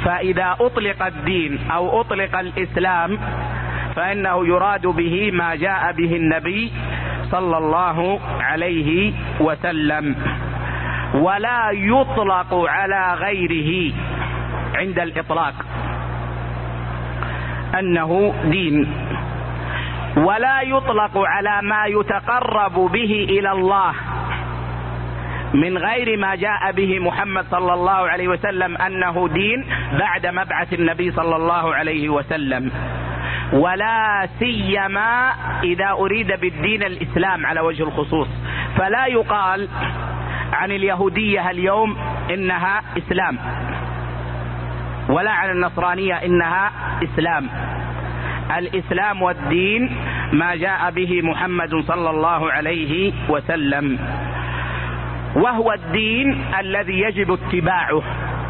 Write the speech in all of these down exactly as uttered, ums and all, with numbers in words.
فإذا أطلق الدين أو أطلق الإسلام فإنه يراد به ما جاء به النبي صلى الله عليه وسلم، ولا يطلق على غيره عند الإطلاق أنه دين، ولا يطلق على ما يتقرب به إلى الله من غير ما جاء به محمد صلى الله عليه وسلم أنه دين بعد مبعث النبي صلى الله عليه وسلم، ولا سيما إذا أريد بالدين الإسلام على وجه الخصوص. فلا يقال عن اليهودية اليوم إنها إسلام، ولا عن النصرانية إنها إسلام. الإسلام والدين ما جاء به محمد صلى الله عليه وسلم، وهو الدين الذي يجب اتباعه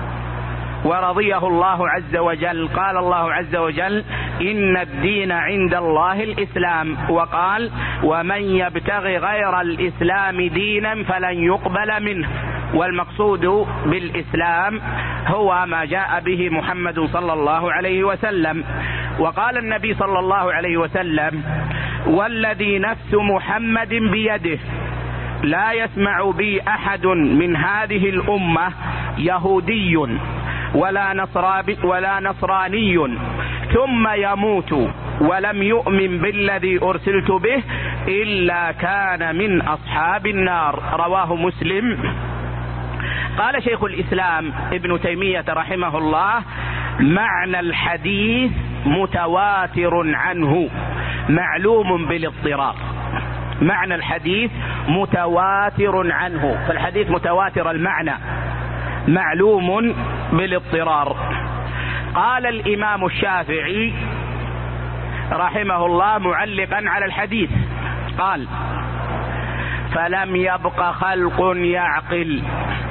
ورضيه الله عز وجل. قال الله عز وجل: إن الدين عند الله الإسلام، وقال: ومن يبتغي غير الإسلام دينا فلن يقبل منه. والمقصود بالإسلام هو ما جاء به محمد صلى الله عليه وسلم. وقال النبي صلى الله عليه وسلم: والذي نفس محمد بيده لا يسمع بي أحد من هذه الأمة يهودي ولا نصراني ولا نصراني ثم يموت ولم يؤمن بالذي أرسلت به إلا كان من أصحاب النار. رواه مسلم. قال شيخ الإسلام ابن تيمية رحمه الله: معنى الحديث متواتر عنه معلوم بالاضطرار. معنى الحديث متواتر عنه، فالحديث متواتر المعنى معلوم بالاضطرار. قال الإمام الشافعي رحمه الله معلقا على الحديث، قال: فلم يبق خلق يعقل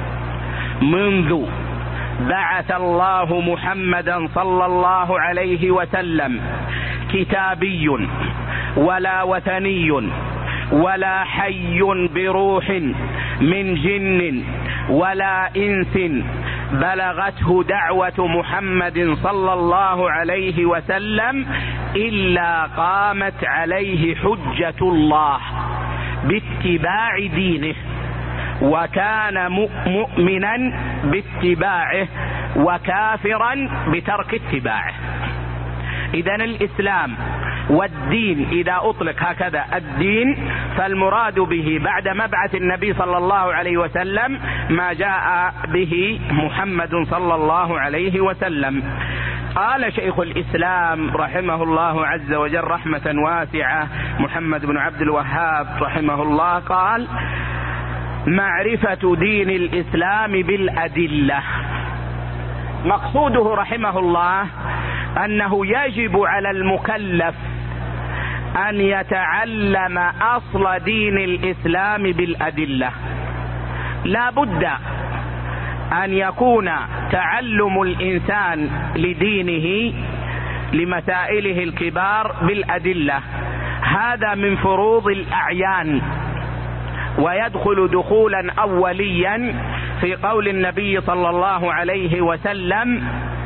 منذ بعث الله محمدا صلى الله عليه وسلم كتابي ولا وثني ولا حي بروح من جن ولا إنس بلغته دعوة محمد صلى الله عليه وسلم إلا قامت عليه حجة الله باتباع دينه، وكان مؤمنا باتباعه وكافرا بترك اتباعه. إذن الإسلام والدين إذا أطلق هكذا الدين فالمراد به بعد مبعث النبي صلى الله عليه وسلم ما جاء به محمد صلى الله عليه وسلم. قال شيخ الإسلام رحمه الله عز وجل رحمة واسعة محمد بن عبد الوهاب رحمه الله، قال: معرفة دين الإسلام بالأدلة. مقصوده رحمه الله أنه يجب على المكلف أن يتعلم أصل دين الإسلام بالأدلة. لا بد أن يكون تعلم الإنسان لدينه لمسائله الكبار بالأدلة، هذا من فروض الأعيان، ويدخل دخولا أوليا في قول النبي صلى الله عليه وسلم: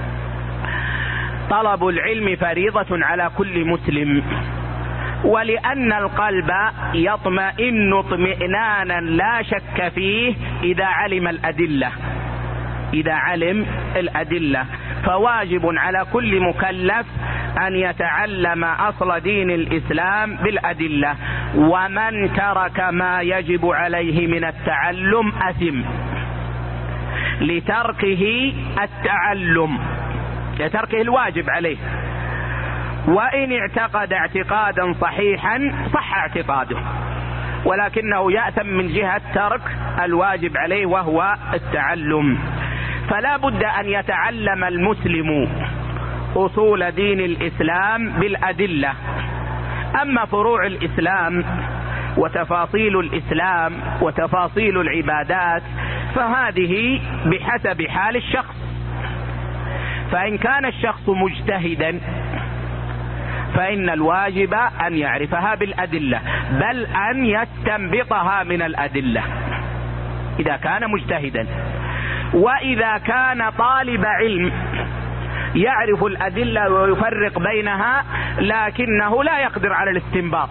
طلب العلم فريضة على كل مسلم. ولأن القلب يطمئن اطمئنانا لا شك فيه إذا علم الأدلة، إذا علم الأدلة، فواجب على كل مكلف أن يتعلم أصل دين الإسلام بالأدلة. ومن ترك ما يجب عليه من التعلم أثم لتركه التعلم، لتركه الواجب عليه. وإن اعتقد اعتقادا صحيحا صح اعتقاده، ولكنه يأثم من جهة ترك الواجب عليه وهو التعلم. فلا بد أن يتعلم المسلم أصول دين الإسلام بالأدلة. أما فروع الإسلام وتفاصيل الإسلام وتفاصيل العبادات فهذه بحسب حال الشخص، فإن كان الشخص مجتهدا فإن الواجب أن يعرفها بالأدلة، بل أن يستنبطها من الأدلة إذا كان مجتهدا. وإذا كان طالب علم يعرف الأدلة ويفرق بينها، لكنه لا يقدر على الاستنباط،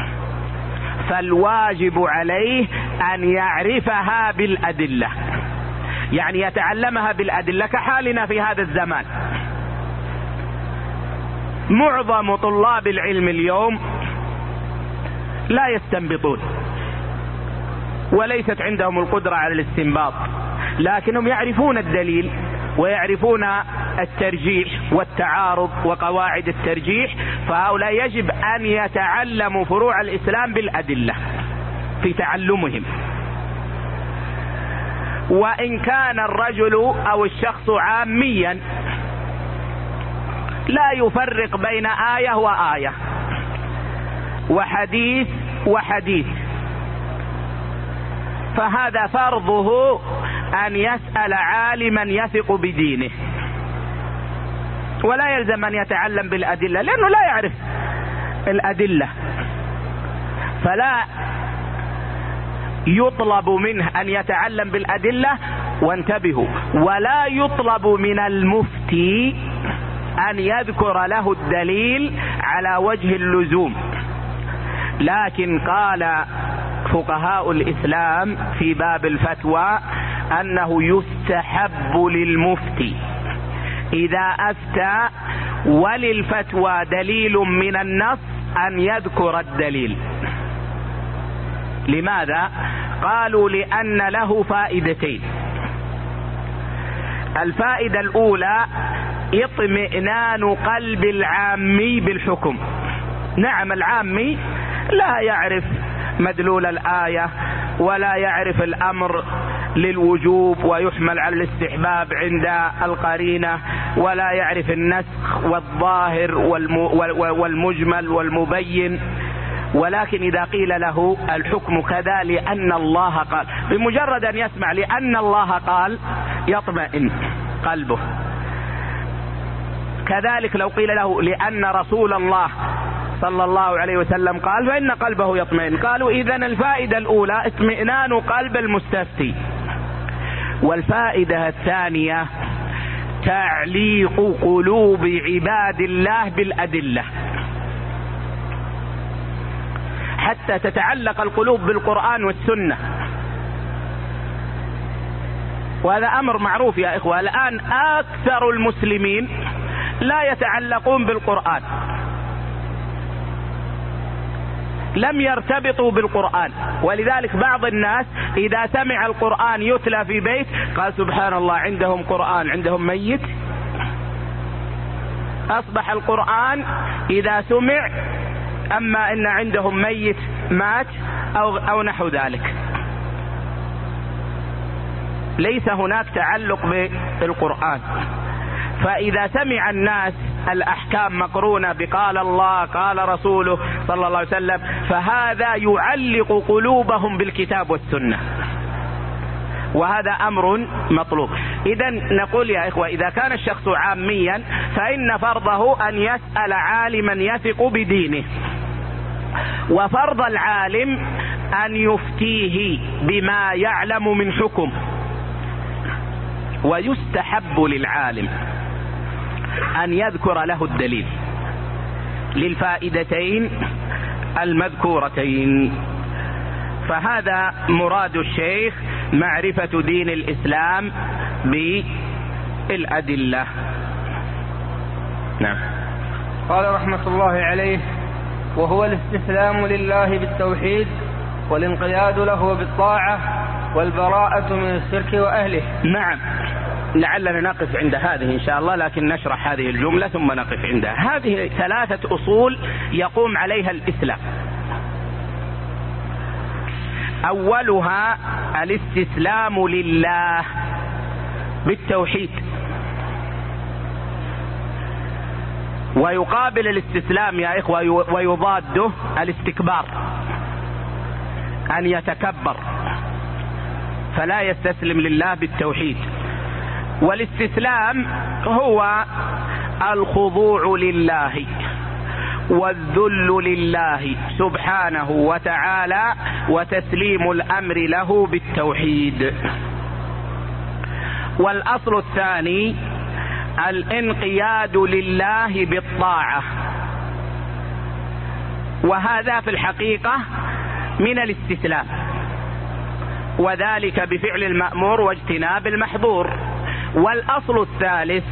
فالواجب عليه أن يعرفها بالأدلة، يعني يتعلمها بالأدلة، كحالنا في هذا الزمان. معظم طلاب العلم اليوم لا يستنبطون وليست عندهم القدرة على الاستنباط، لكنهم يعرفون الدليل ويعرفون الترجيح والتعارض وقواعد الترجيح، فهؤلاء يجب أن يتعلموا فروع الإسلام بالأدلة في تعلمهم. وإن كان الرجل أو الشخص عاميا لا يفرق بين آية وآية وحديث وحديث، فهذا فرضه أن يسأل عالما يثق بدينه، ولا يلزم أن يتعلم بالأدلة لأنه لا يعرف الأدلة، فلا يطلب منه أن يتعلم بالأدلة. وانتبهوا، ولا يطلب من المفتي أن يذكر له الدليل على وجه اللزوم، لكن قال فقهاء الإسلام في باب الفتوى أنه يستحب للمفتي إذا أفتى وللفتوى دليل من النص أن يذكر الدليل. لماذا؟ قالوا لأن له فائدتين. الفائدة الأولى اطمئنان قلب العامي بالحكم. نعم، العامي لا يعرف مدلول الآية ولا يعرف الأمر للوجوب ويحمل على الاستحباب عند القرينة، ولا يعرف النسخ والظاهر والمجمل والمبين، ولكن إذا قيل له الحكم كذا لأن الله قال، بمجرد أن يسمع لأن الله قال يطمئن قلبه. كذلك لو قيل له لأن رسول الله صلى الله عليه وسلم قال فإن قلبه يطمئن. قالوا إذن الفائدة الأولى اطمئنان قلب المستفتي. والفائدة الثانية تعليق قلوب عباد الله بالأدلة، حتى تتعلق القلوب بالقرآن والسنة، وهذا أمر معروف يا إخوة. الآن أكثر المسلمين لا يتعلقون بالقرآن، لم يرتبطوا بالقرآن، ولذلك بعض الناس إذا سمع القرآن يتلى في بيت قال سبحان الله عندهم قرآن عندهم ميت. أصبح القرآن إذا سمع أما إن عندهم ميت مات أو, أو نحو ذلك، ليس هناك تعلق بالقرآن. فإذا سمع الناس الأحكام مقرونة بقال الله قال رسوله صلى الله عليه وسلم فهذا يعلق قلوبهم بالكتاب والسنة، وهذا أمر مطلوب. إذن نقول يا إخوة إذا كان الشخص عاميا فإن فرضه أن يسأل عالما يثق بدينه، وفرض العالم أن يفتيه بما يعلم من حكم. ويستحب للعالم أن يذكر له الدليل للفائدتين المذكورتين. فهذا مراد الشيخ معرفة دين الإسلام بالأدلة. نعم. قال رحمة الله عليه: وهو الاستسلام لله بالتوحيد والانقياد له بالطاعة والبراءة من الشرك وأهله. نعم، لعلنا نقف عند هذه إن شاء الله، لكن نشرح هذه الجملة ثم نقف عندها. هذه ثلاثة أصول يقوم عليها الإسلام. أولها الاستسلام لله بالتوحيد، ويقابل الاستسلام يا إخوة ويضاده الاستكبار، أن يتكبر فلا يستسلم لله بالتوحيد. والاستسلام هو الخضوع لله والذل لله سبحانه وتعالى وتسليم الأمر له بالتوحيد. والأصل الثاني الانقياد لله بالطاعة، وهذا في الحقيقة من الاستسلام، وذلك بفعل المأمور واجتناب المحظور. والأصل الثالث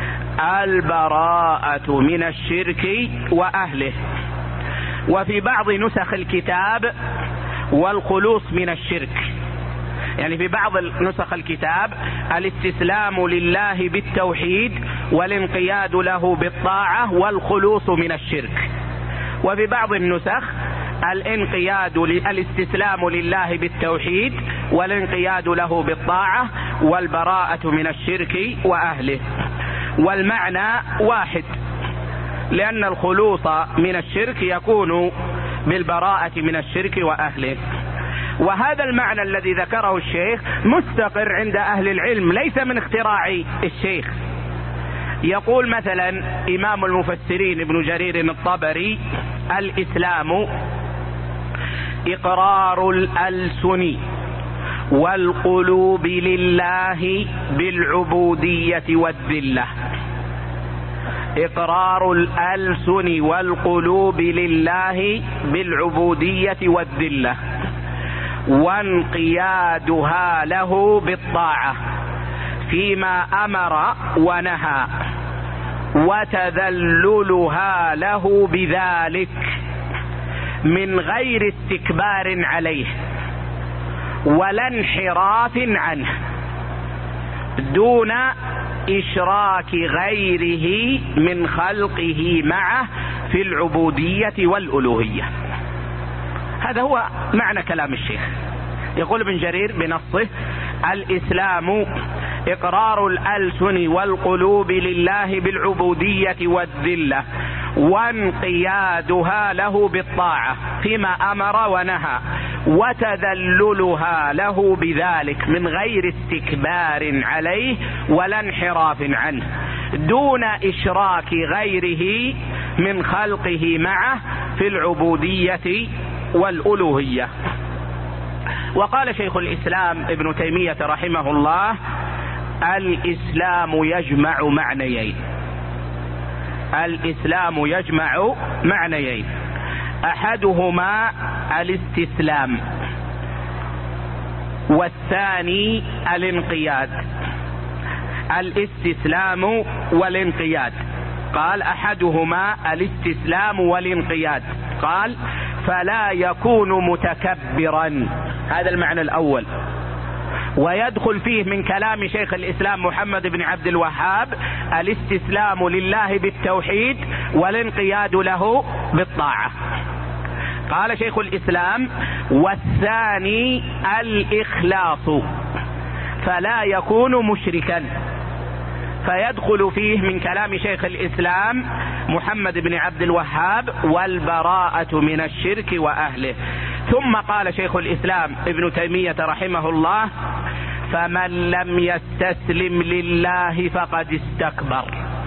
البراءة من الشرك وأهله، وفي بعض نسخ الكتاب والخلوص من الشرك، يعني في بعض نسخ الكتاب الاستسلام لله بالتوحيد والانقياد له بالطاعة والخلوص من الشرك، وفي بعض النسخ الانقياد الاستسلام لله بالتوحيد والانقياد له بالطاعة والبراءة من الشرك وأهله. والمعنى واحد، لأن الخلوص من الشرك يكون بالبراءة من الشرك وأهله. وهذا المعنى الذي ذكره الشيخ مستقر عند أهل العلم، ليس من اختراع الشيخ. يقول مثلا إمام المفسرين ابن جرير الطبري: الإسلام إقرار الألسن والقلوب لله بالعبودية والذلة. إقرار الألسن والقلوب لله بالعبودية والذلة، وانقيادها له بالطاعة فيما أمر ونهى، وتذللها له بذلك من غير استكبار عليه ولا انحراف عنه، دون إشراك غيره من خلقه معه في العبودية والألوهية. هذا هو معنى كلام الشيخ. يقول ابن جرير بنصه: الإسلام إقرار الألسن والقلوب لله بالعبودية والذلة، وانقيادها له بالطاعة فيما أمر ونهى، وتذللها له بذلك من غير استكبار عليه ولا انحراف عنه، دون إشراك غيره من خلقه معه في العبودية والألوهية. وقال شيخ الإسلام ابن تيمية رحمه الله: الإسلام يجمع معنيين. الإسلام يجمع معنيين، أحدهما الاستسلام، والثاني الانقياد. الاستسلام والانقياد، قال أحدهما الاستسلام والانقياد، قال فلا يكون متكبرا. هذا المعنى الأول. ويدخل فيه من كلام شيخ الإسلام محمد بن عبد الوهاب الاستسلام لله بالتوحيد والانقياد له بالطاعة. قال شيخ الإسلام: والثاني الإخلاص، فلا يكون مشركا. فيدخل فيه من كلام شيخ الإسلام محمد بن عبد الوهاب والبراءة من الشرك وأهله. ثم قال شيخ الإسلام ابن تيمية رحمه الله: فمن لم يستسلم لله فقد استكبر،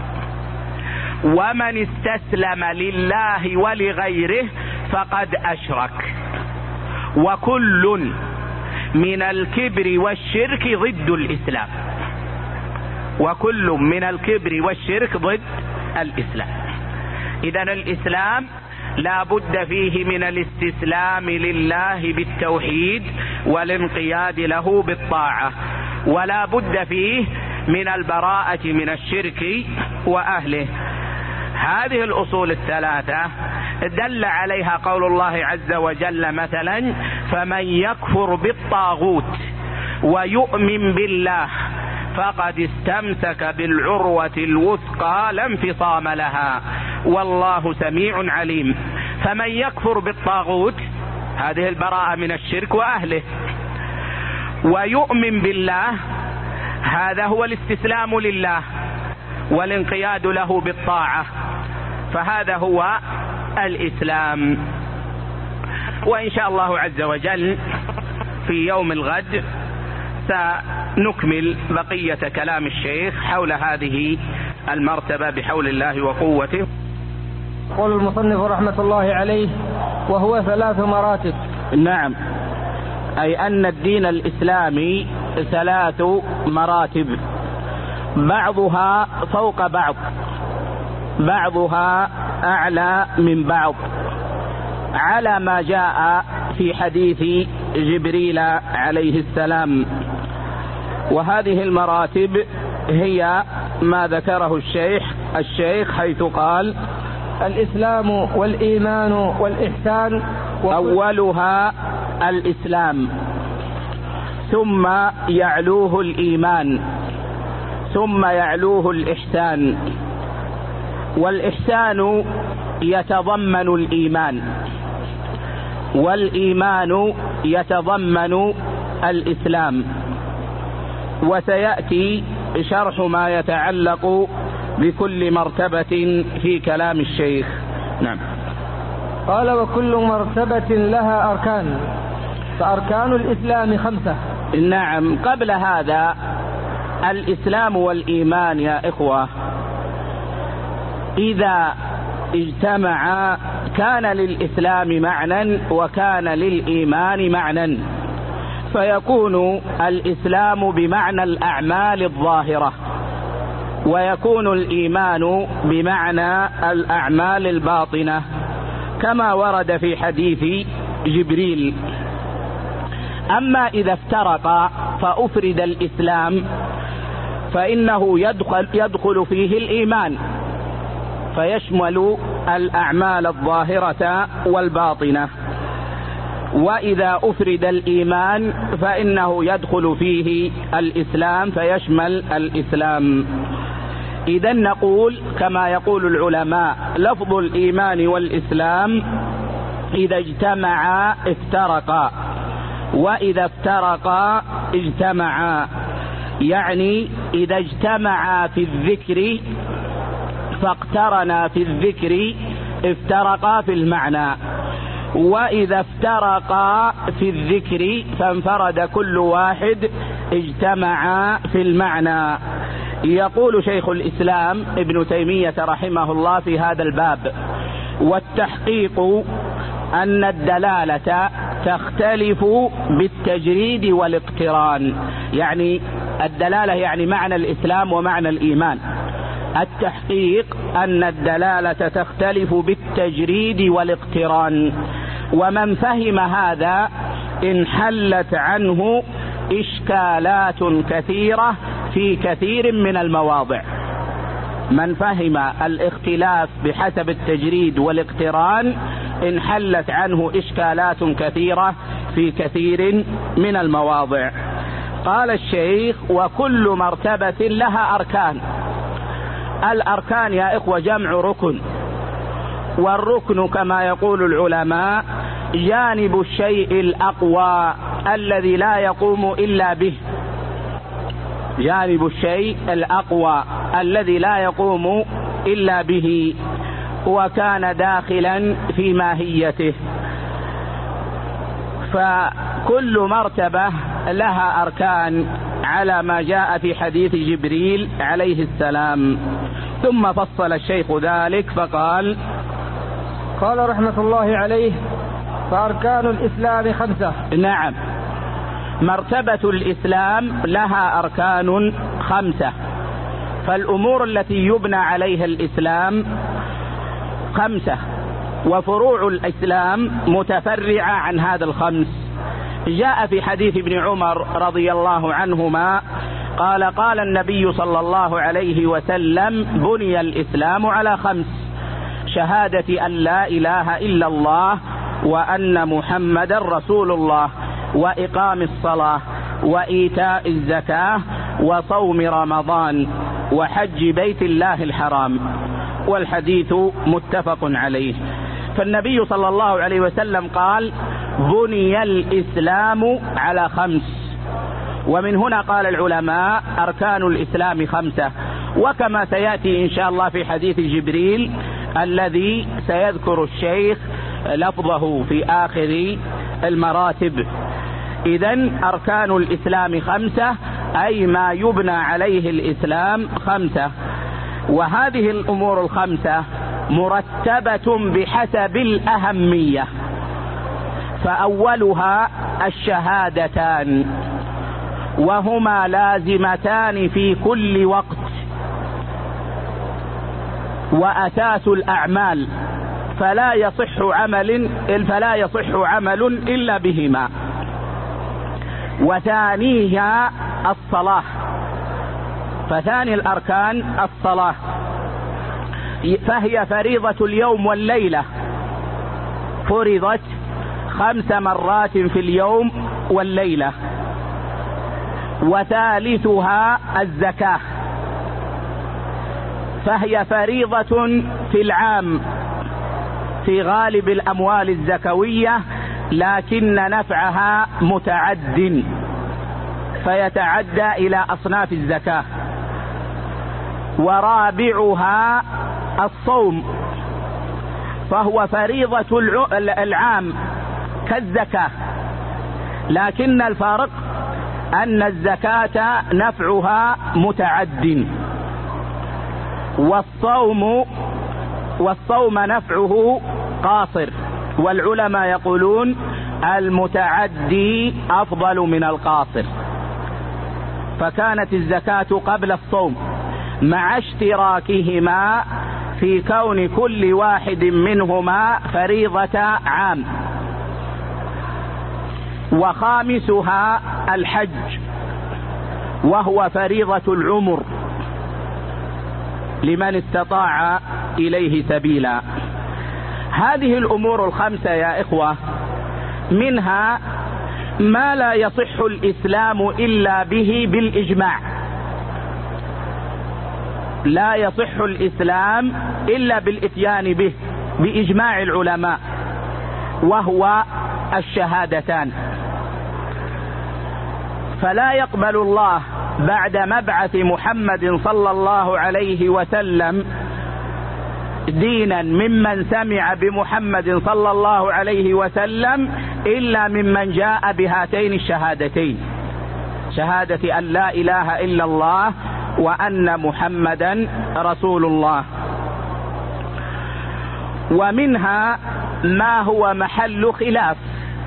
ومن استسلم لله ولغيره فقد أشرك، وكل من الكبر والشرك ضد الإسلام. وكل من الكبر والشرك ضد الإسلام. إذن الإسلام لا بد فيه من الاستسلام لله بالتوحيد والانقياد له بالطاعة، ولا بد فيه من البراءة من الشرك وأهله. هذه الأصول الثلاثة دل عليها قول الله عز وجل مثلا: فمن يكفر بالطاغوت ويؤمن بالله فقد استمسك بالعروة الوثقى لا انفصام لها والله سميع عليم. فمن يكفر بالطاغوت، هذه البراءة من الشرك وأهله، ويؤمن بالله، هذا هو الاستسلام لله والانقياد له بالطاعة، فهذا هو الإسلام. وإن شاء الله عز وجل في يوم الغد سنكمل بقية كلام الشيخ حول هذه المرتبة بحول الله وقوته. يقول المصنف رحمة الله عليه: وهو ثلاث مراتب. نعم، أي أن الدين الإسلامي ثلاث مراتب، بعضها فوق بعض، بعضها أعلى من بعض، على ما جاء في حديث جبريل عليه السلام. وهذه المراتب هي ما ذكره الشيخ الشيخ حيث قال: الإسلام والإيمان والإحسان. أولها الإسلام، ثم يعلوه الإيمان، ثم يعلوه الإحسان. والإحسان يتضمن الإيمان، والإيمان يتضمن الإسلام. وسيأتي شرح ما يتعلق بكل مرتبة في كلام الشيخ. نعم. قال: وكل مرتبة لها أركان، فأركان الإسلام خمسة. نعم. قبل هذا الإسلام والإيمان يا إخوة إذا اجتمعا كان للإسلام معنى وكان للإيمان معنى، فيكون الإسلام بمعنى الأعمال الظاهرة، ويكون الإيمان بمعنى الأعمال الباطنة، كما ورد في حديث جبريل. أما إذا افترقا فأفرد الإسلام فإنه يدخل, يدخل فيه الإيمان، فيشمل الأعمال الظاهرة والباطنة. وإذا أفرد الإيمان فإنه يدخل فيه الإسلام فيشمل الإسلام. إذن نقول كما يقول العلماء: لفظ الإيمان والإسلام إذا اجتمعا افترقا، وإذا افترقا اجتمعا. يعني إذا اجتمعا في الذكر فاقترنا في الذكر افترقا في المعنى، وإذا افترقا في الذكر فانفرد كل واحد اجتمعا في المعنى. يقول شيخ الإسلام ابن تيمية رحمه الله في هذا الباب: والتحقيق أن الدلالة تختلف بالتجريد والاقتران. يعني الدلالة يعني معنى الإسلام ومعنى الإيمان. التحقيق أن الدلالة تختلف بالتجريد والاقتران، ومن فهم هذا انحلت عنه إشكالات كثيرة في كثير من المواضع. من فهم الاختلاف بحسب التجريد والاقتران انحلت عنه إشكالات كثيرة في كثير من المواضع. قال الشيخ: وكل مرتبة لها أركان. الأركان يا إخوة جمع ركن، والركن كما يقول العلماء جانب الشيء الأقوى الذي لا يقوم إلا به، جانب الشيء الأقوى الذي لا يقوم إلا به، وكان داخلا في ماهيته. فكل مرتبة لها أركان على ما جاء في حديث جبريل عليه السلام. ثم فصل الشيخ ذلك فقال: قال رحمة الله عليه: فأركان الإسلام خمسة. نعم. مرتبة الإسلام لها أركان خمسة، فالأمور التي يبنى عليها الإسلام خمسة، وفروع الإسلام متفرعة عن هذا الخمس. جاء في حديث ابن عمر رضي الله عنهما قال: قال النبي صلى الله عليه وسلم: بني الإسلام على خمس: شهادة أن لا إله إلا الله وأن محمدا رسول الله، وإقام الصلاة، وإيتاء الزكاة، وصوم رمضان، وحج بيت الله الحرام. والحديث متفق عليه. فالنبي صلى الله عليه وسلم قال: بني الإسلام على خمس. ومن هنا قال العلماء: أركان الإسلام خمسة، وكما سيأتي إن شاء الله في حديث جبريل الذي سيذكر الشيخ لفظه في آخر المراتب. إذن أركان الإسلام خمسة، أي ما يبنى عليه الإسلام خمسة. وهذه الأمور الخمسة مرتبة بحسب الأهمية، فأولها الشهادتان، وهما لازمتان في كل وقت، وأساس الأعمال، فلا يصح عمل فلا يصح عمل إلا بهما. وثانيها الصلاة، فثاني الأركان الصلاة، فهي فريضة اليوم والليلة، فرضت خمس مرات في اليوم والليلة. وثالثها الزكاة، فهي فريضة في العام في غالب الأموال الزكوية، لكن نفعها متعد فيتعدى إلى أصناف الزكاة. ورابعها الصوم، فهو فريضة العام كالزكاة، لكن الفارق أن الزكاة نفعها متعد، والصوم والصوم نفعه قاصر، والعلماء يقولون المتعدي أفضل من القاصر. فكانت الزكاة قبل الصوم مع اشتراكهما في كون كل واحد منهما فريضة عام. وخامسها الحج، وهو فريضة العمر لمن استطاع إليه سبيلا. هذه الأمور الخمسة يا إخوة منها ما لا يصح الإسلام إلا به بالإجماع، لا يصح الإسلام إلا بالإتيان به بإجماع العلماء، وهو الشهادتان. فلا يقبل الله بعد مبعث محمد صلى الله عليه وسلم دينا ممن سمع بمحمد صلى الله عليه وسلم إلا ممن جاء بهاتين الشهادتين، شهادة أن لا إله إلا الله وأن محمدا رسول الله. ومنها ما هو محل خلاف،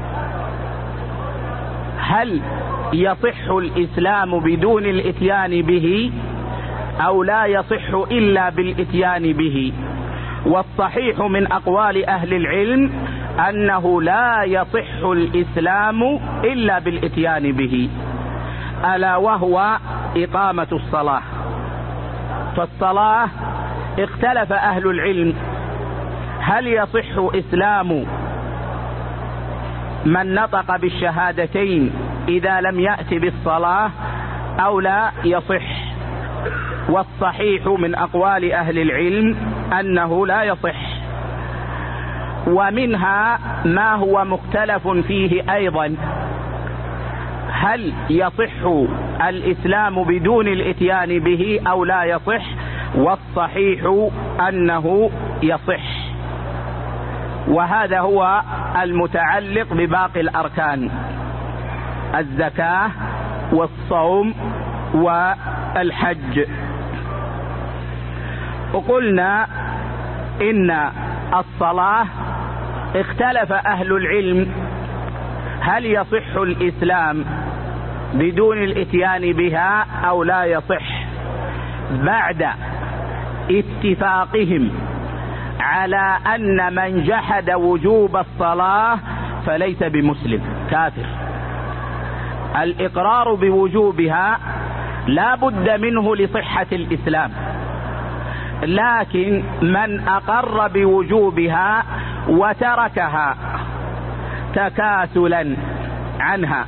هل يصح الإسلام بدون الإتيان به أو لا يصح إلا بالإتيان به؟ والصحيح من أقوال أهل العلم أنه لا يصح الإسلام إلا بالإتيان به، ألا وهو إقامة الصلاة. فالصلاة اختلف أهل العلم هل يصح إسلام من نطق بالشهادتين إذا لم يأتي بالصلاة أو لا يصح. والصحيح من أقوال أهل العلم أنه لا يصح. ومنها ما هو مختلف فيه أيضا، هل يصح الإسلام بدون الإتيان به أو لا يصح؟ والصحيح أنه يصح، وهذا هو المتعلق بباقي الأركان: الزكاة والصوم والحج. وقلنا إن الصلاة اختلف أهل العلم هل يصح الإسلام بدون الإتيان بها أو لا يصح، بعد اتفاقهم على أن من جحد وجوب الصلاة فليس بمسلم، كافر. الإقرار بوجوبها لا بد منه لصحة الإسلام، لكن من أقر بوجوبها وتركها تكاسلا عنها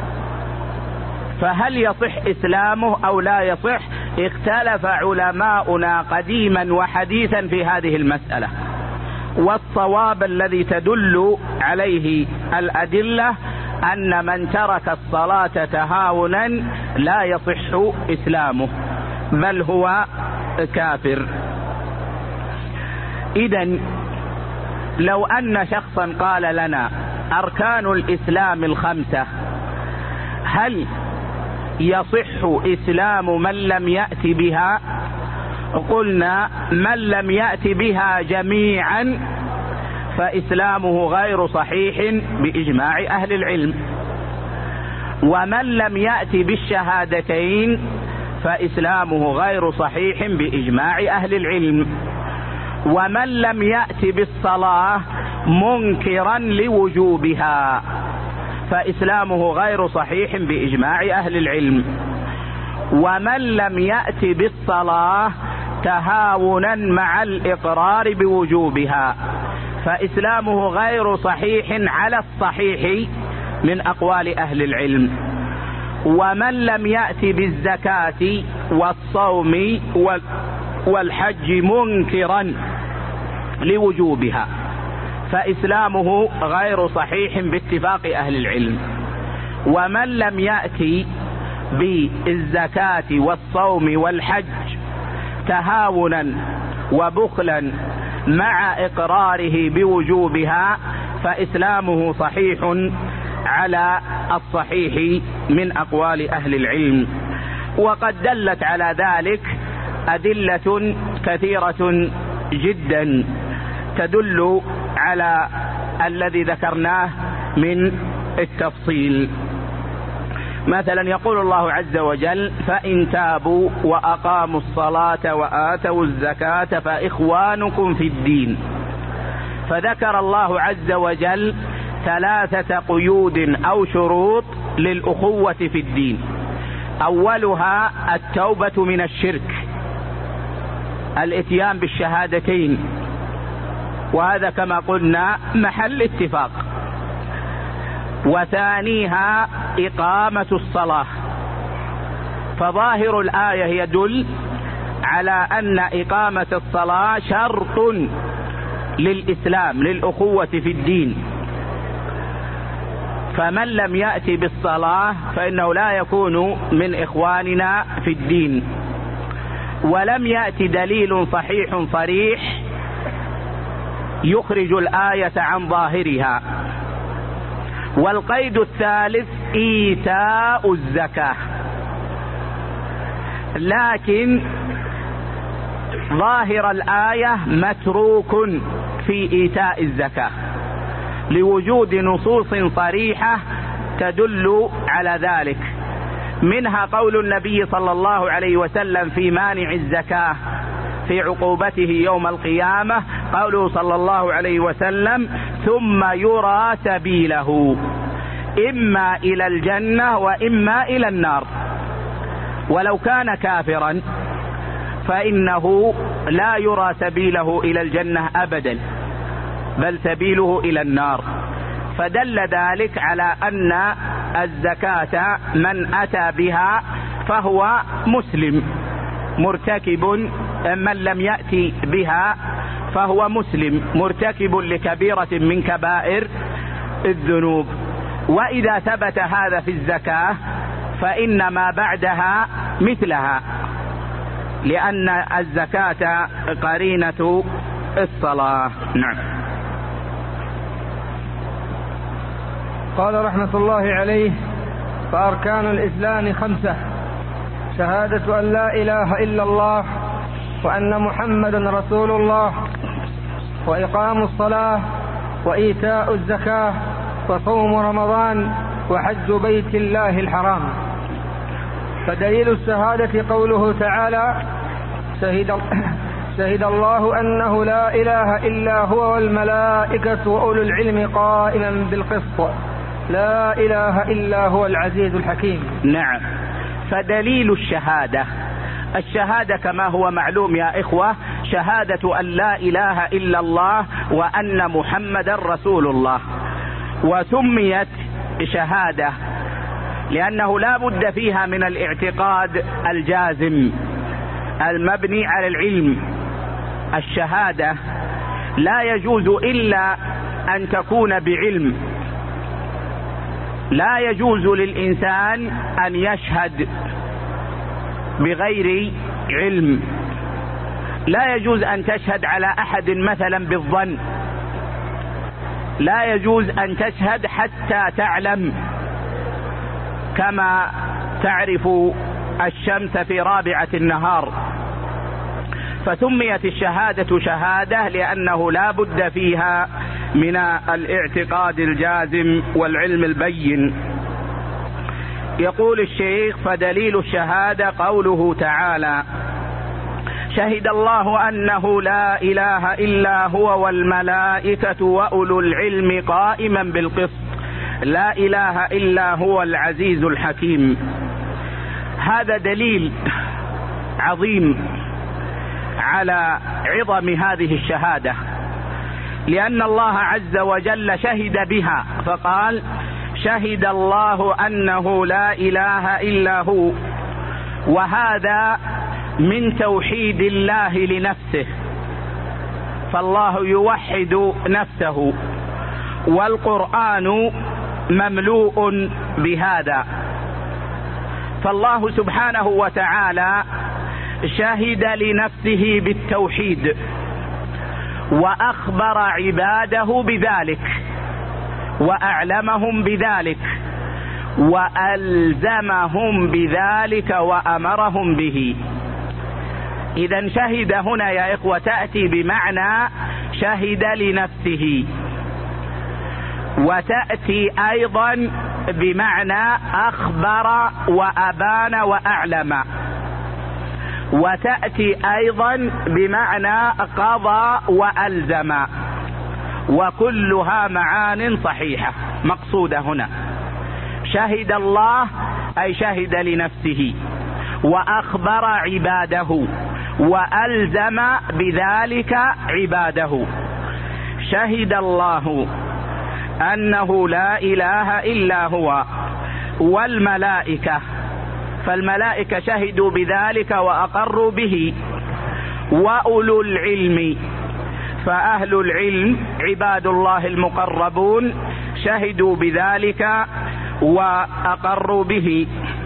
فهل يصح إسلامه أو لا يصح؟ اختلف علماؤنا قديما وحديثا في هذه المسألة، والصواب الذي تدل عليه الأدلة أن من ترك الصلاة تهاونا لا يصح إسلامه بل هو كافر. إذن لو أن شخصا قال لنا أركان الإسلام الخمسة، هل يصح إسلام من لم يأت بها؟ قلنا من لم يأت بها جميعا فإسلامه غير صحيح بإجماع أهل العلم، ومن لم يأت بالشهادتين فإسلامه غير صحيح بإجماع أهل العلم. ومن لم يأت بالصلاة منكرا لوجوبها فإسلامه غير صحيح بإجماع أهل العلم. ومن لم يأت بالصلاة تهاونا مع الإقرار بوجوبها فإسلامه غير صحيح على الصحيح من أقوال أهل العلم. ومن لم يأت بالزكاة والصوم والحج منكرا لوجوبها فإسلامه غير صحيح باتفاق أهل العلم. ومن لم يأت بالزكاة والصوم والحج تهاونا وبخلا مع إقراره بوجوبها فإسلامه صحيح على الصحيح من أقوال أهل العلم. وقد دلت على ذلك أدلة كثيرة جدا تدل على الذي ذكرناه من التفصيل. مثلا يقول الله عز وجل: فإن تابوا وأقاموا الصلاة وآتوا الزكاة فإخوانكم في الدين. فذكر الله عز وجل ثلاثة قيود أو شروط للأخوة في الدين. أولها التوبة من الشرك، الاتيان بالشهادتين، وهذا كما قلنا محل اتفاق. وثانيها إقامة الصلاة، فظاهر الآية يدل على أن إقامة الصلاة شرط للإسلام للأخوة في الدين، فمن لم يأتي بالصلاة فإنه لا يكون من إخواننا في الدين. ولم يأتي دليل صحيح صريح يخرج الآية عن ظاهرها. والقيد الثالث إيتاء الزكاة، لكن ظاهر الآية متروك في إيتاء الزكاة لوجود نصوص صريحة تدل على ذلك، منها قول النبي صلى الله عليه وسلم في مانع الزكاة في عقوبته يوم القيامة، قوله صلى الله عليه وسلم: ثم يرى سبيله إما إلى الجنة وإما إلى النار. ولو كان كافرا فإنه لا يرى سبيله إلى الجنة أبدا، بل سبيله إلى النار. فدل ذلك على أن الزكاة من أتى بها فهو مسلم مرتكب، من لم يأتي بها فهو مسلم مرتكب لكبيرة من كبائر الذنوب. وإذا ثبت هذا في الزكاة فإن ما بعدها مثلها، لأن الزكاة قرينة الصلاة. نعم. قال رحمة الله عليه: فأركان الإسلام خمسة: شهادة أن لا إله إلا الله وأن محمدا رسول الله، وإقام الصلاة، وإيتاء الزكاة، وصوم رمضان، وحج بيت الله الحرام. فدليل الشهادة قوله تعالى: شهد, شهد الله أنه لا إله إلا هو والملائكة وأولو العلم قائما بالقسط لا إله إلا هو العزيز الحكيم. نعم. فدليل الشهادة، الشهادة كما هو معلوم يا إخوة شهادة أن لا إله إلا الله وأن محمدا رسول الله. وسميت شهادة لأنه لا بد فيها من الاعتقاد الجازم المبني على العلم. الشهادة لا يجوز إلا أن تكون بعلم، لا يجوز للإنسان أن يشهد بغير علم. لا يجوز أن تشهد على أحد مثلا بالظن، لا يجوز أن تشهد حتى تعلم، كما تعرف الشمس في رابعة النهار. فسميت الشهادة شهادة لأنه لا بد فيها من الاعتقاد الجازم والعلم البين. يقول الشيخ: فدليل الشهادة قوله تعالى: شهد الله أنه لا إله إلا هو والملائكة وأولو العلم قائما بالقسط لا إله إلا هو العزيز الحكيم. هذا دليل عظيم على عظم هذه الشهادة، لأن الله عز وجل شهد بها فقال: شهد الله أنه لا إله إلا هو. وهذا من توحيد الله لنفسه، فالله يوحد نفسه، والقرآن مملوء بهذا. فالله سبحانه وتعالى شهد لنفسه بالتوحيد وأخبر عباده بذلك وأعلمهم بذلك وألزمهم بذلك وأمرهم به. إذن شهد هنا يا إخوة تأتي بمعنى شهد لنفسه، وتأتي أيضا بمعنى أخبر وأبان وأعلم، وتأتي أيضا بمعنى قضى وألزم، وكلها معان صحيحة مقصودة هنا. شهد الله أي شهد لنفسه وأخبر عباده وألزم بذلك عباده. شهد الله أنه لا إله إلا هو والملائكة، فالملائكة شهدوا بذلك وأقروا به، وأولو العلم، فأهل العلم عباد الله المقربون شهدوا بذلك وأقروا به.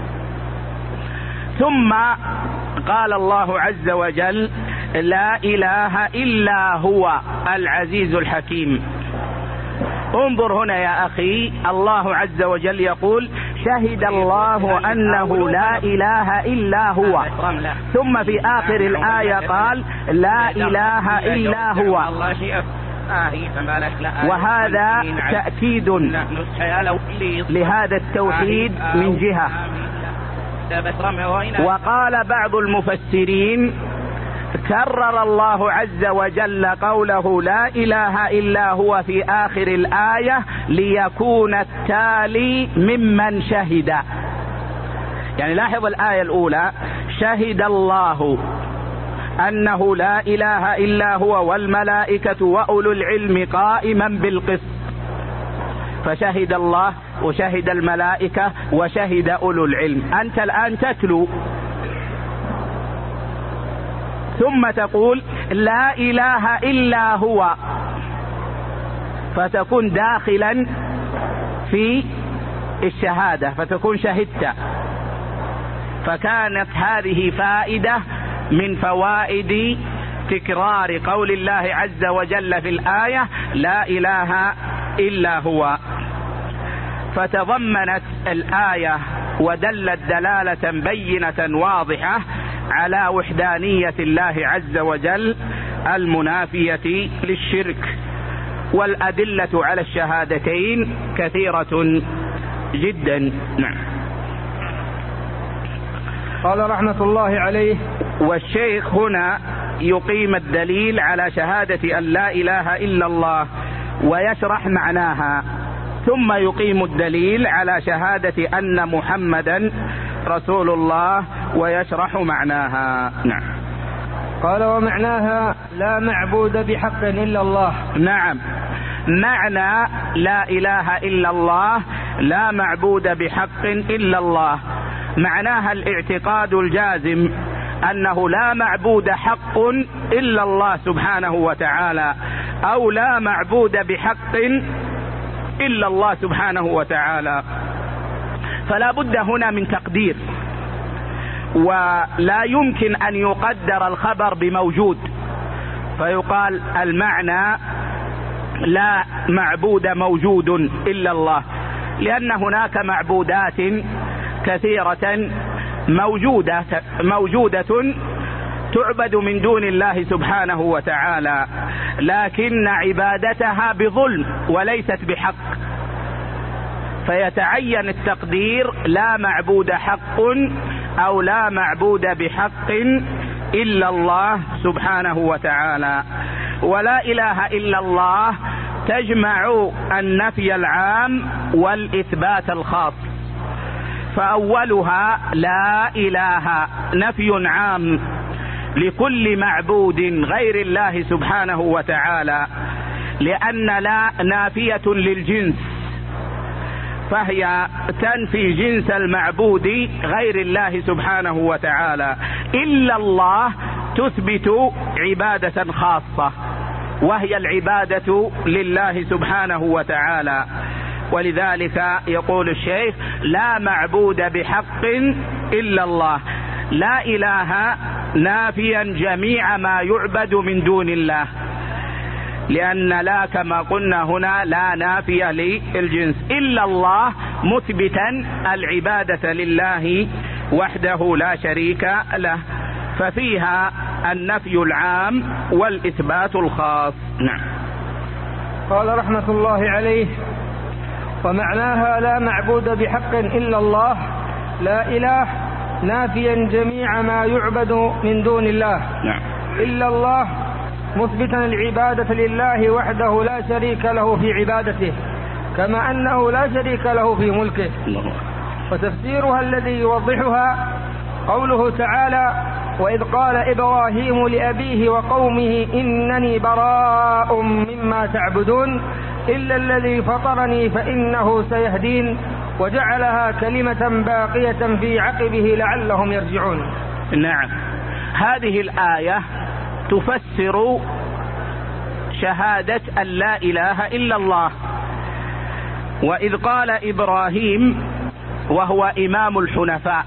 ثم قال الله عز وجل: لا إله إلا هو العزيز الحكيم. انظر هنا يا أخي، الله عز وجل يقول: شهد الله أنه لا إله إلا هو، ثم في آخر الآية قال: لا إله إلا هو. وهذا تأكيد لهذا التوحيد من جهة. وقال بعض المفسرين: كرر الله عز وجل قوله لا إله إلا هو في آخر الآية ليكون التالي ممن شهد. يعني لاحظ الآية الأولى: شهد الله أنه لا إله إلا هو والملائكة وأولو العلم قائما بالقسط، فشهد الله وشهد الملائكة وشهد أولو العلم. أنت الآن تتلو ثم تقول لا إله إلا هو، فتكون داخلا في الشهادة، فتكون شهدت. فكانت هذه فائدة من فوائد تكرار قول الله عز وجل في الآية لا إله إلا هو. فتضمنت الآية ودلت دلالة بينة واضحة على وحدانية الله عز وجل المنافية للشرك. والأدلة على الشهادتين كثيرة جدا. نعم. قال رحمة الله عليه: والشيخ هنا يقيم الدليل على شهادة أن لا إله إلا الله ويشرح معناها، ثم يقيم الدليل على شهادة أن محمدا رسول الله ويشرح معناها. نعم. قال: ومعناها لا معبود بحق إلا الله. نعم، معنى لا إله إلا الله لا معبود بحق إلا الله، معناها الاعتقاد الجازم أنه لا معبود حق إلا الله سبحانه وتعالى، أو لا معبود بحق إلا الله سبحانه وتعالى. فلا بد هنا من تقدير، ولا يمكن أن يقدر الخبر بموجود فيقال المعنى لا معبود موجود إلا الله، لأن هناك معبودات كثيرة موجودة موجودة تعبد من دون الله سبحانه وتعالى، لكن عبادتها بظلم وليست بحق، فيتعين التقدير لا معبود حق أو لا معبود بحق إلا الله سبحانه وتعالى. ولا إله إلا الله تجمع النفي العام والإثبات الخاص. فأولها لا إله، نفي عام لكل معبود غير الله سبحانه وتعالى، لأن لا نافية للجنس، فهي تنفي جنس المعبود غير الله سبحانه وتعالى. إلا الله تثبت عبادة خاصة، وهي العبادة لله سبحانه وتعالى. ولذلك يقول الشيخ: لا معبود بحق إلا الله. لا إله نافيا جميع ما يعبد من دون الله، لأن لا كما قلنا هنا لا نافية للجنس. إلا الله مثبتا العبادة لله وحده لا شريك له، ففيها النفي العام والإثبات الخاص. نعم. قال رحمة الله عليه: ومعناها لا معبود بحق إلا الله، لا إله نافيا جميع ما يعبد من دون الله. نعم. إلا الله مثبتا العبادة لله وحده لا شريك له في عبادته، كما أنه لا شريك له في ملكه. وتفسيرها الذي يوضحها قوله تعالى: وإذ قال إبراهيم لأبيه وقومه إنني براء مما تعبدون إلا الذي فطرني فإنه سيهدين، وجعلها كلمة باقية في عقبه لعلهم يرجعون. نعم. هذه الآية تفسر شهادة أن لا إله إلا الله. وإذ قال إبراهيم وهو إمام الحنفاء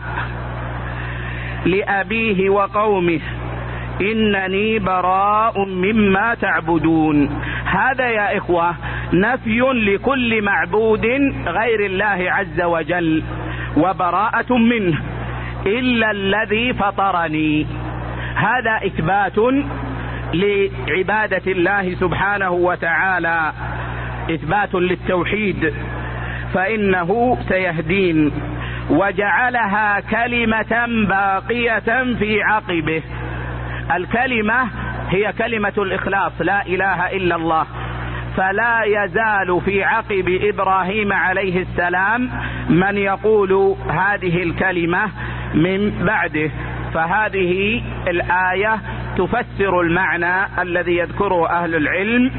لأبيه وقومه إنني براء مما تعبدون، هذا يا إخوة نفي لكل معبود غير الله عز وجل وبراءة منه إلا الذي فطرني. هذا إثبات لعبادة الله سبحانه وتعالى، إثبات للتوحيد، فإنه سيهدين. وجعلها كلمة باقية في عقبه. الكلمة هي كلمة الإخلاص، لا إله إلا الله، فلا يزال في عقب إبراهيم عليه السلام من يقول هذه الكلمة من بعده. فهذه الآية تفسر المعنى الذي يذكره أهل العلم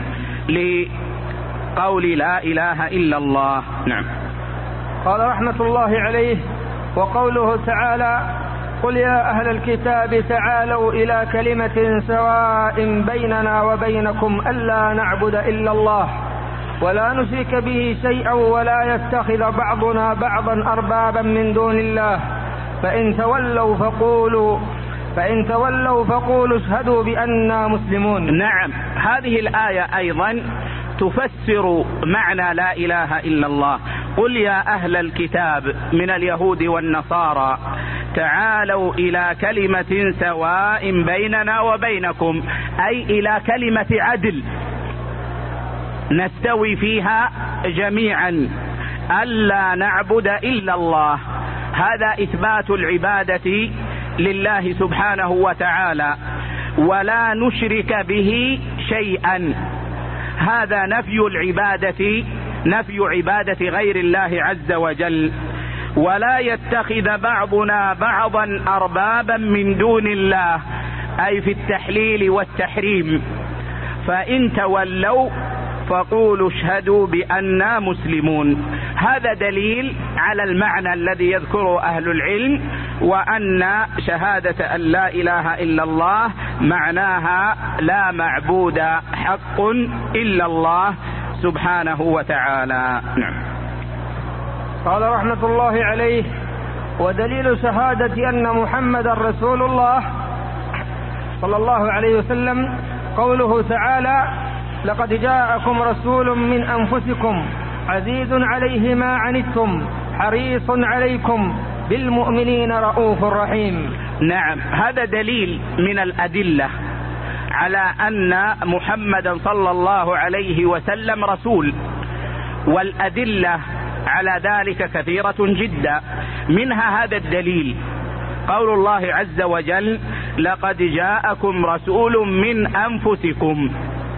لقول لا إله إلا الله. نعم. قال رحمة الله عليه: وقوله تعالى: قل يا أهل الكتاب تعالوا إلى كلمة سواء بيننا وبينكم ألا نعبد إلا الله ولا نشرك به شيئا ولا يتخذ بعضنا بعضا أربابا من دون الله فإن تولوا فقولوا فإن تولوا فقولوا اشهدوا بأننا مسلمون. نعم. هذه الآية أيضا تفسر معنى لا إله إلا الله. قل يا أهل الكتاب من اليهود والنصارى تعالوا إلى كلمة سواء بيننا وبينكم، أي إلى كلمة عدل نستوي فيها جميعا، ألا نعبد إلا الله. هذا إثبات العبادة لله سبحانه وتعالى، ولا نشرك به شيئا. هذا نفي العبادة، نفي عبادة غير الله عز وجل. ولا يتخذ بعضنا بعضا أربابا من دون الله، أي في التحليل والتحريم. فإن تولوا فقولوا اشهدوا بأننا مسلمون. هذا دليل على المعنى الذي يذكره أهل العلم، وأن شهادة أن لا إله إلا الله معناها لا معبود حق إلا الله سبحانه وتعالى. نعم. قال رحمة الله عليه: ودليل شهادة أن محمد رسول الله صلى الله عليه وسلم قوله تعالى: لقد جاءكم رسول من أنفسكم عزيز عليه ما عنتم حريص عليكم بالمؤمنين رؤوف رحيم. نعم. هذا دليل من الأدلة على أن محمدا صلى الله عليه وسلم رسول، والأدلة على ذلك كثيرة جدا. منها هذا الدليل قول الله عز وجل: لقد جاءكم رسول من أنفسكم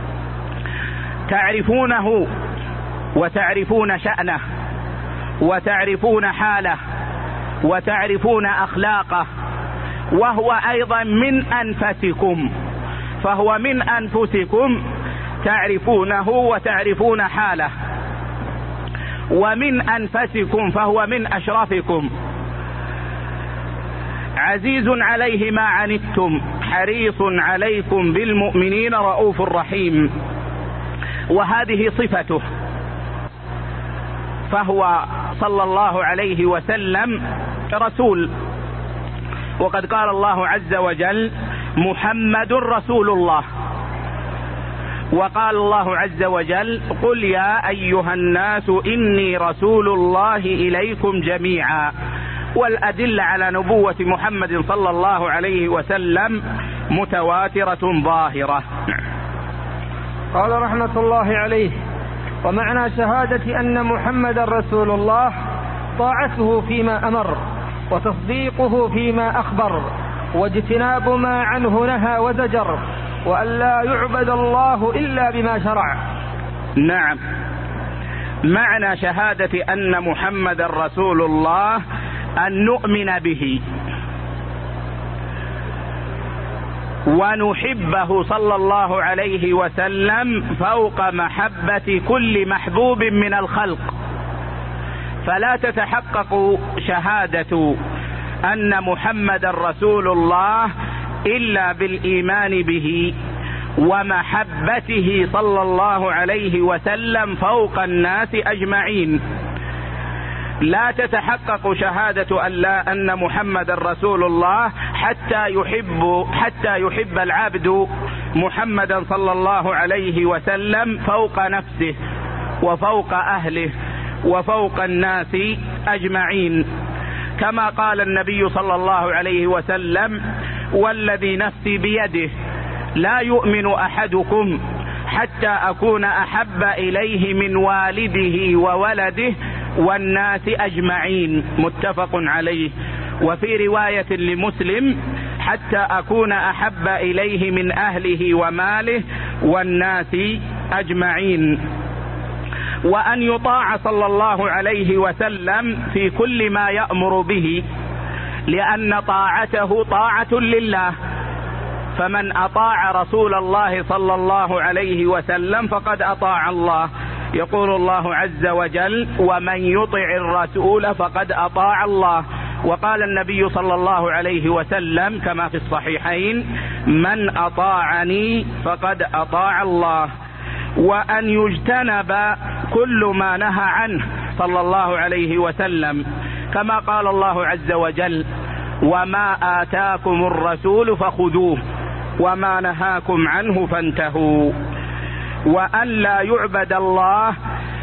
تعرفونه وتعرفون شأنه وتعرفون حاله وتعرفون أخلاقه، وهو أيضا من أنفسكم، فهو من أنفسكم تعرفونه وتعرفون حاله، ومن أنفسكم فهو من أشرفكم، عزيز عليه ما عنتم حريص عليكم بالمؤمنين رؤوف رحيم، وهذه صفته. فهو صلى الله عليه وسلم رسول، وقد قال الله عز وجل محمد رسول الله، وقال الله عز وجل قل يا أيها الناس إني رسول الله إليكم جميعا. والأدلة على نبوة محمد صلى الله عليه وسلم متواترة ظاهرة. قال رحمة الله عليه: ومعنى شهادة أن محمد رسول الله طاعته فيما أمر، وتصديقه فيما أخبر، واجتناب ما عنه نهى وزجر، وأن لا يعبد الله إلا بما شرع. نعم، معنى شهادة أن محمد رسول الله أن نؤمن به ونحبه صلى الله عليه وسلم فوق محبة كل محبوب من الخلق. فلا تتحقق شهادة أن محمد رسول الله إلا بالإيمان به ومحبته صلى الله عليه وسلم فوق الناس أجمعين. لا تتحقق شهادة أن لا أن محمد رسول الله حتى يحب حتى يحب العبد محمدا صلى الله عليه وسلم فوق نفسه وفوق أهله وفوق الناس أجمعين، كما قال النبي صلى الله عليه وسلم: والذي نفسي بيده لا يؤمن أحدكم حتى أكون أحب إليه من والده وولده والناس أجمعين، متفق عليه. وفي رواية لمسلم: حتى أكون أحب إليه من أهله وماله والناس أجمعين. وأن يطاع صلى الله عليه وسلم في كل ما يأمر به، لأن طاعته طاعة لله، فمن أطاع رسول الله صلى الله عليه وسلم فقد أطاع الله. يقول الله عز وجل: ومن يطع الرسول فقد أطاع الله. وقال النبي صلى الله عليه وسلم كما في الصحيحين: من أطاعني فقد أطاع الله. وأن يجتنب كل ما نهى عنه صلى الله عليه وسلم، كما قال الله عز وجل: وما آتاكم الرسول فخذوه وما نهاكم عنه فانتهوا. وأن لا يعبد الله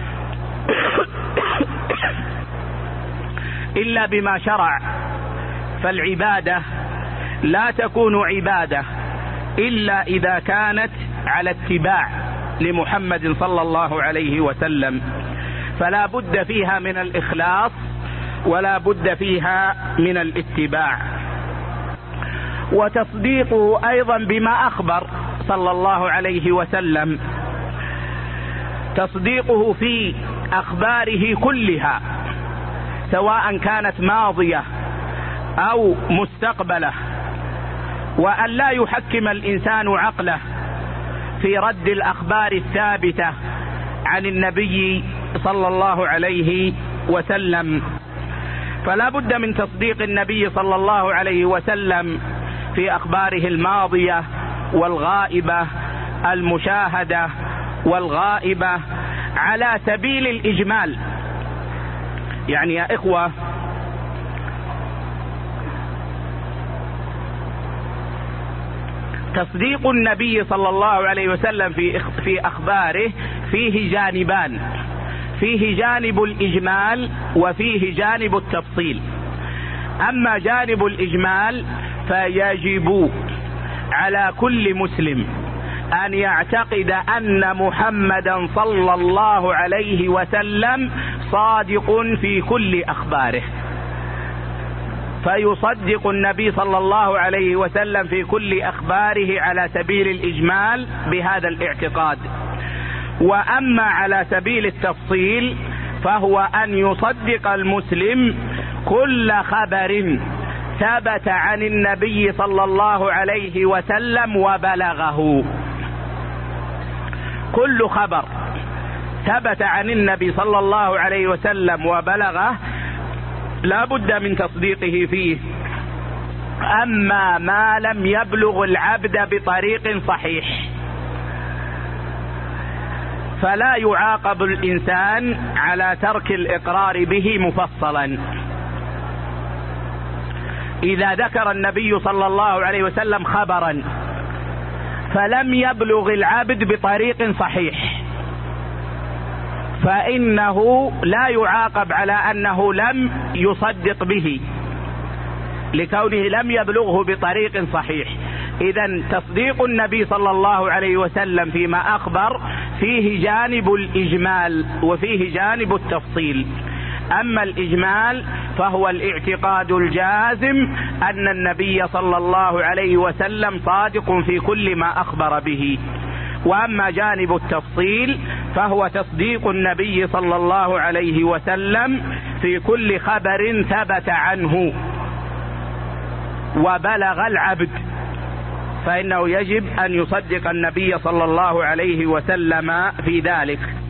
إلا بما شرع، فالعبادة لا تكون عبادة إلا إذا كانت على اتباع لمحمد صلى الله عليه وسلم، فلا بد فيها من الإخلاص ولا بد فيها من الاتباع. وتصديقه أيضا بما أخبر صلى الله عليه وسلم، تصديقه في أخباره كلها سواء كانت ماضية أو مستقبلة، وأن لا يحكم الإنسان عقله في رد الأخبار الثابتة عن النبي صلى الله عليه وسلم. فلا بد من تصديق النبي صلى الله عليه وسلم في أخباره الماضية والغائبة، المشاهدة والغائبة، على سبيل الإجمال. يعني يا إخوة، تصديق النبي صلى الله عليه وسلم في في أخباره فيه جانبان، فيه جانب الإجمال وفيه جانب التفصيل. أما جانب الإجمال فيجب على كل مسلم أن يعتقد أن محمدا صلى الله عليه وسلم صادق في كل أخباره، فيصدق النبي صلى الله عليه وسلم في كل أخباره على سبيل الإجمال بهذا الاعتقاد. وأما على سبيل التفصيل فهو أن يصدق المسلم كل خبر ثبت عن النبي صلى الله عليه وسلم وبلغه. كل خبر ثبت عن النبي صلى الله عليه وسلم وبلغه لا بد من تصديقه فيه. أما ما لم يبلغ العبد بطريق صحيح فلا يعاقب الإنسان على ترك الإقرار به مفصلا. إذا ذكر النبي صلى الله عليه وسلم خبرا فلم يبلغ العبد بطريق صحيح فإنه لا يعاقب على أنه لم يصدق به لكونه لم يبلغه بطريق صحيح. إذن تصديق النبي صلى الله عليه وسلم فيما أخبر فيه جانب الإجمال وفيه جانب التفصيل. أما الإجمال فهو الاعتقاد الجازم أن النبي صلى الله عليه وسلم صادق في كل ما أخبر به. وأما جانب التفصيل فهو تصديق النبي صلى الله عليه وسلم في كل خبر ثبت عنه وبلغ العبد، فإنه يجب أن يصدق النبي صلى الله عليه وسلم في ذلك.